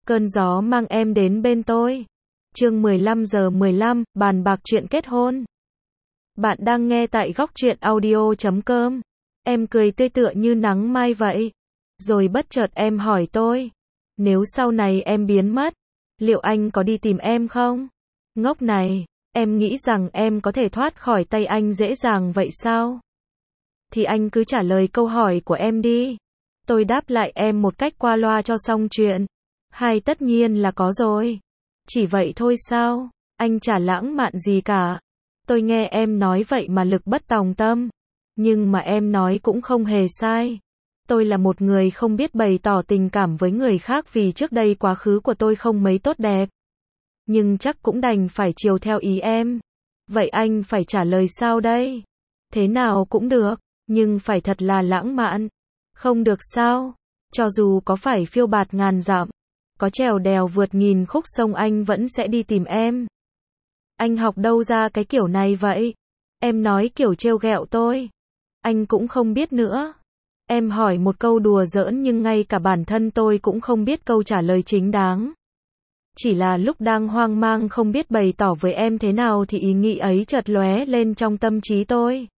Cơn gió mang em đến bên tôi. Chương 15:15, bàn bạc chuyện kết hôn. Bạn đang nghe tại góc truyện audio.com. Em cười tươi tựa như nắng mai vậy. Rồi bất chợt em hỏi tôi, nếu sau này em biến mất, liệu anh có đi tìm em không? Ngốc này, em nghĩ rằng em có thể thoát khỏi tay anh dễ dàng vậy sao? Thì anh cứ trả lời câu hỏi của em đi. Tôi đáp lại em một cách qua loa cho xong chuyện. Hay tất nhiên là có rồi. Chỉ vậy thôi sao? Anh chả lãng mạn gì cả. Tôi nghe em nói vậy mà lực bất tòng tâm. Nhưng mà em nói cũng không hề sai. Tôi là một người không biết bày tỏ tình cảm với người khác vì trước đây quá khứ của tôi không mấy tốt đẹp. Nhưng chắc cũng đành phải chiều theo ý em. Vậy anh phải trả lời sao đây? Thế nào cũng được, nhưng phải thật là lãng mạn. Không được sao? Cho dù có phải phiêu bạt ngàn dặm, có trèo đèo vượt nghìn khúc sông anh vẫn sẽ đi tìm em. Anh học đâu ra cái kiểu này vậy? Em nói kiểu trêu ghẹo tôi. Anh cũng không biết nữa. Em hỏi một câu đùa giỡn nhưng ngay cả bản thân tôi cũng không biết câu trả lời chính đáng. Chỉ là lúc đang hoang mang không biết bày tỏ với em thế nào thì ý nghĩ ấy chợt lóe lên trong tâm trí tôi.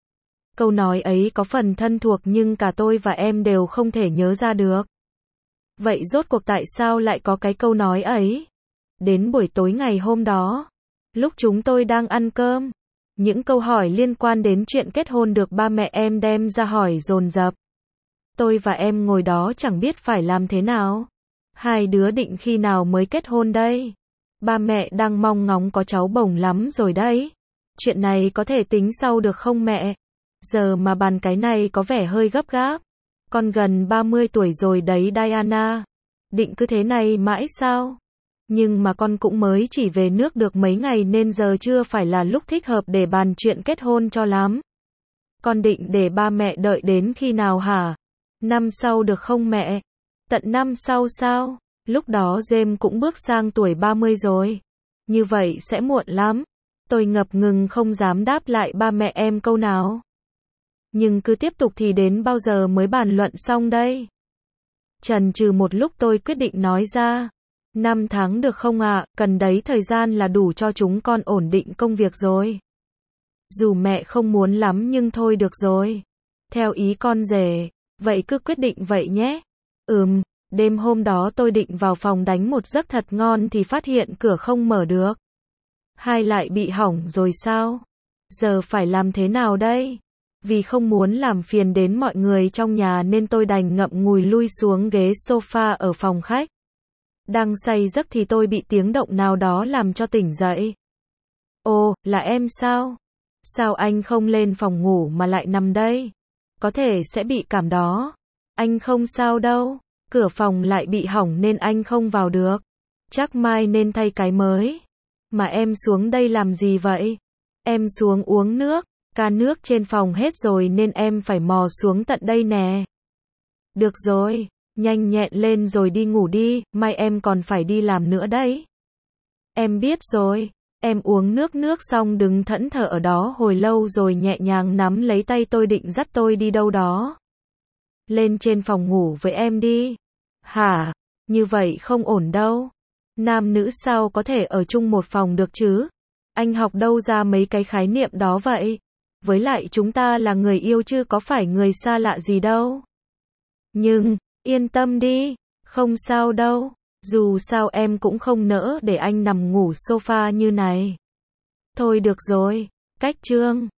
Câu nói ấy có phần thân thuộc nhưng cả tôi và em đều không thể nhớ ra được. Vậy rốt cuộc tại sao lại có cái câu nói ấy? Đến buổi tối ngày hôm đó, lúc chúng tôi đang ăn cơm, những câu hỏi liên quan đến chuyện kết hôn được ba mẹ em đem ra hỏi dồn dập. Tôi và em ngồi đó chẳng biết phải làm thế nào. Hai đứa định khi nào mới kết hôn đây? Ba mẹ đang mong ngóng có cháu bồng lắm rồi đấy. Chuyện này có thể tính sau được không mẹ? Giờ mà bàn cái này có vẻ hơi gấp gáp. Con gần 30 tuổi rồi đấy Diana. Định cứ thế này mãi sao? Nhưng mà con cũng mới chỉ về nước được mấy ngày nên giờ chưa phải là lúc thích hợp để bàn chuyện kết hôn cho lắm. Con định để ba mẹ đợi đến khi nào hả? Năm sau được không mẹ? Tận năm sau sao? Lúc đó James cũng bước sang tuổi 30 rồi. Như vậy sẽ muộn lắm. Tôi ngập ngừng không dám đáp lại ba mẹ em câu nào. Nhưng cứ tiếp tục thì đến bao giờ mới bàn luận xong đây? Chần chừ một lúc tôi quyết định nói ra. 5 tháng được không ạ? Cần đấy thời gian là đủ cho chúng con ổn định công việc rồi. Dù mẹ không muốn lắm nhưng thôi được rồi. Theo ý con rể. Vậy cứ quyết định vậy nhé. Đêm hôm đó tôi định vào phòng đánh một giấc thật ngon thì phát hiện cửa không mở được. Hai lại bị hỏng rồi sao? Giờ phải làm thế nào đây? Vì không muốn làm phiền đến mọi người trong nhà nên tôi đành ngậm ngùi lui xuống ghế sofa ở phòng khách. Đang say giấc thì tôi bị tiếng động nào đó làm cho tỉnh dậy. Ồ, là em sao? Sao anh không lên phòng ngủ mà lại nằm đây? Có thể sẽ bị cảm đó. Anh không sao đâu. Cửa phòng lại bị hỏng nên anh không vào được. Chắc mai nên thay cái mới. Mà em xuống đây làm gì vậy? Em xuống uống nước. Can nước trên phòng hết rồi nên em phải mò xuống tận đây nè. Được rồi, nhanh nhẹn lên rồi đi ngủ đi, mai em còn phải đi làm nữa đấy. Em biết rồi. Em uống nước xong đứng thẫn thờ ở đó hồi lâu rồi nhẹ nhàng nắm lấy tay tôi định dắt tôi đi đâu đó. Lên trên phòng ngủ với em đi. Hả? Như vậy không ổn đâu. Nam nữ sao có thể ở chung một phòng được chứ? Anh học đâu ra mấy cái khái niệm đó vậy? Với lại chúng ta là người yêu chứ có phải người xa lạ gì đâu. Nhưng, yên tâm đi, không sao đâu. Dù sao em cũng không nỡ để anh nằm ngủ sofa như này. Thôi được rồi, cách chương.